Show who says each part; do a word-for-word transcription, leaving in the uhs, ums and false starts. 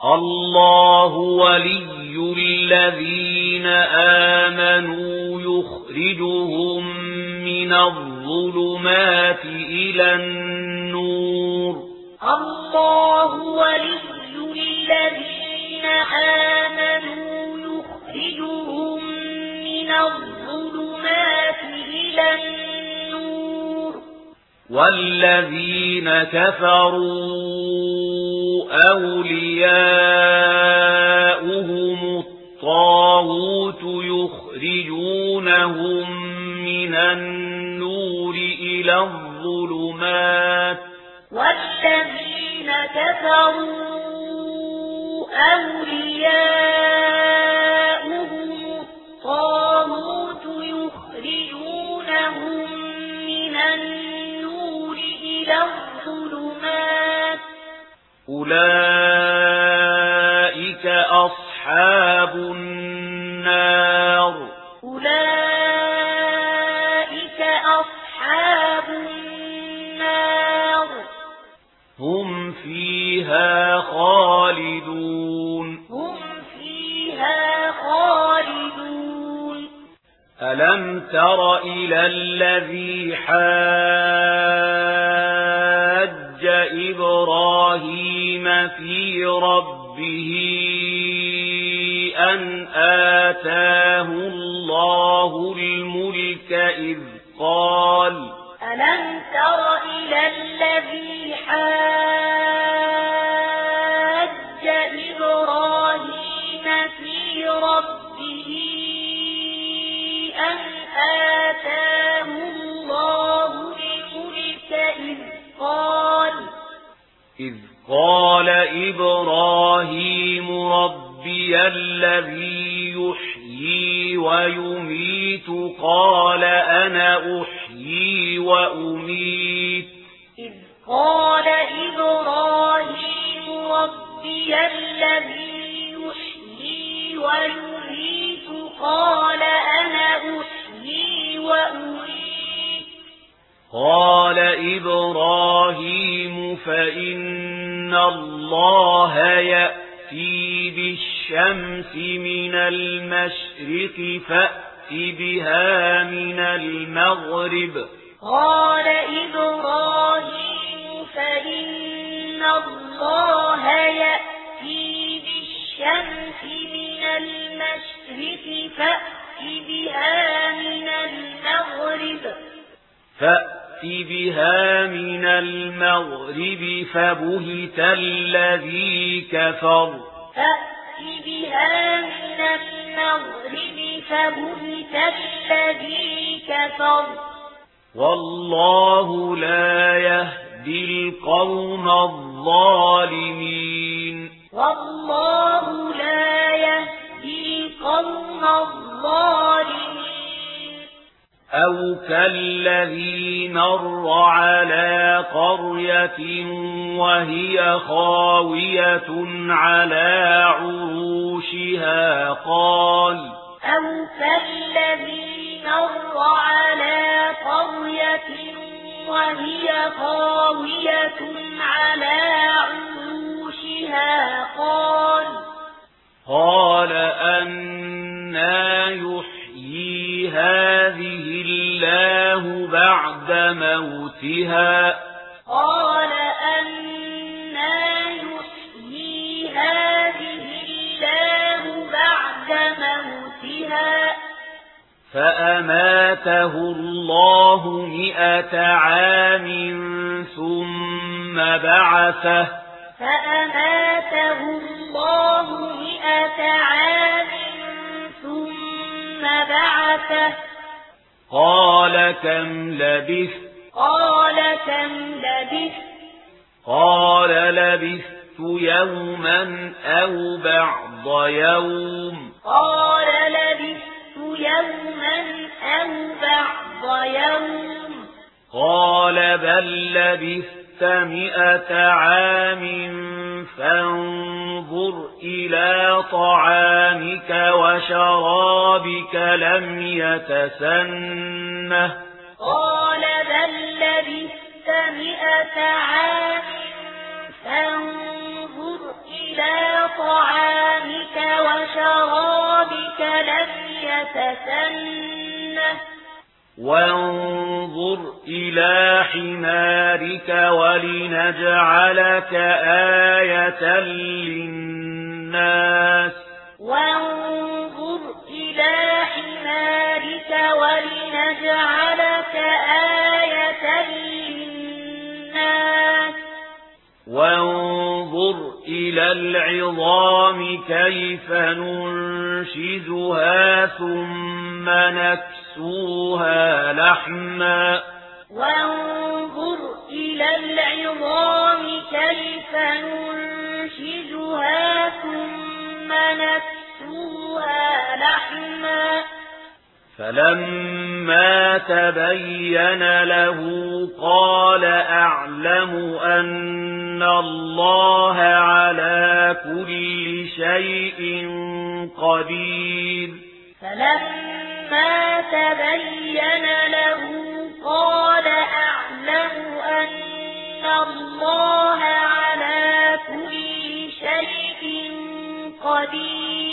Speaker 1: الله ولي الذين آمنوا يخرجهم من الظلمات إلى النور.
Speaker 2: الله ولي الذين آمنوا يخرجهم من الظلمات إلى النور.
Speaker 1: والذين كفروا أولياؤهم الطاغوت يخرجونهم من النور إلى الظلمات.
Speaker 2: والذين كفروا أولياؤهم الطاغوت يخرجونهم من النور إلى الظلمات.
Speaker 1: أولئك أصحاب النار.
Speaker 2: أولئك أصحاب النار.
Speaker 1: هم فيها خالدون.
Speaker 2: هم فيها خالدون.
Speaker 1: ألم تر إلى الذي حاج إبراهيم في ربه أن آتاه الله الملك إذ قال.
Speaker 2: ألم تر إلى الذي حاج إبراهيم في ربه أن آتاه الله الملك إذ قال.
Speaker 1: إذ قال إبراهيم ربي الذي يحيي ويميت قال أنا أحيي وأميت.
Speaker 2: إذ قال إبراهيم ربي الذي يحيي ويميت قال أنا أحيي وأميت.
Speaker 1: قال إبراهيم فإن الله يأتي بالشمس من المشرق فأت بها من المغرب.
Speaker 2: قال إبراهيم فإن الله يأتي بالشمس من المشرق فأت بها من المغرب.
Speaker 1: فأت بها من المغرب فبهت الذي كفر.
Speaker 2: فأت بها من المغرب فبهت الذي كفر.
Speaker 1: والله لا يهدي القوم الظالمين.
Speaker 2: والله لا يهدي القوم الظالمين.
Speaker 1: أو كالذي مر على قرية وهي خاوية على عروشها قال.
Speaker 2: أو كالذي مر على قرية وهي خاوية على عروشها قال.
Speaker 1: قال أنى يحيي هذه الله بعد موتها.
Speaker 2: قال أنى يحيي هذه الله بعد موتها.
Speaker 1: فأماته الله مئة عام ثم بعثه.
Speaker 2: فأماته الله مئة عام ثم بعثه.
Speaker 1: قال كم لبثت.
Speaker 2: قال كم لبثت.
Speaker 1: قال لبثت يوما أو بعض يوم.
Speaker 2: قال لبثت يوما أو بعض يوم.
Speaker 1: قال بل لبثت مئة عام فانظر إلى طعامك وشرابك لم يتسنه.
Speaker 2: قال بل لبثت مئة عام فانظر إلى مئة سنة
Speaker 1: وانظر إلى حمارك ولنجعلك آية للناس
Speaker 2: وانظر إلى حمارك ولنجعلك آية للناس
Speaker 1: وانظر إلى العظام كيف ننشزها ثم نكسوها لحما
Speaker 2: وانظر إلى العظام كيف ننشزها ثم نكسوها لحما
Speaker 1: فلما تبين له قال أعلم أن الله على كل شيء قدير
Speaker 2: فلما تبين له قال أعلم أن الله على كل شيء قدير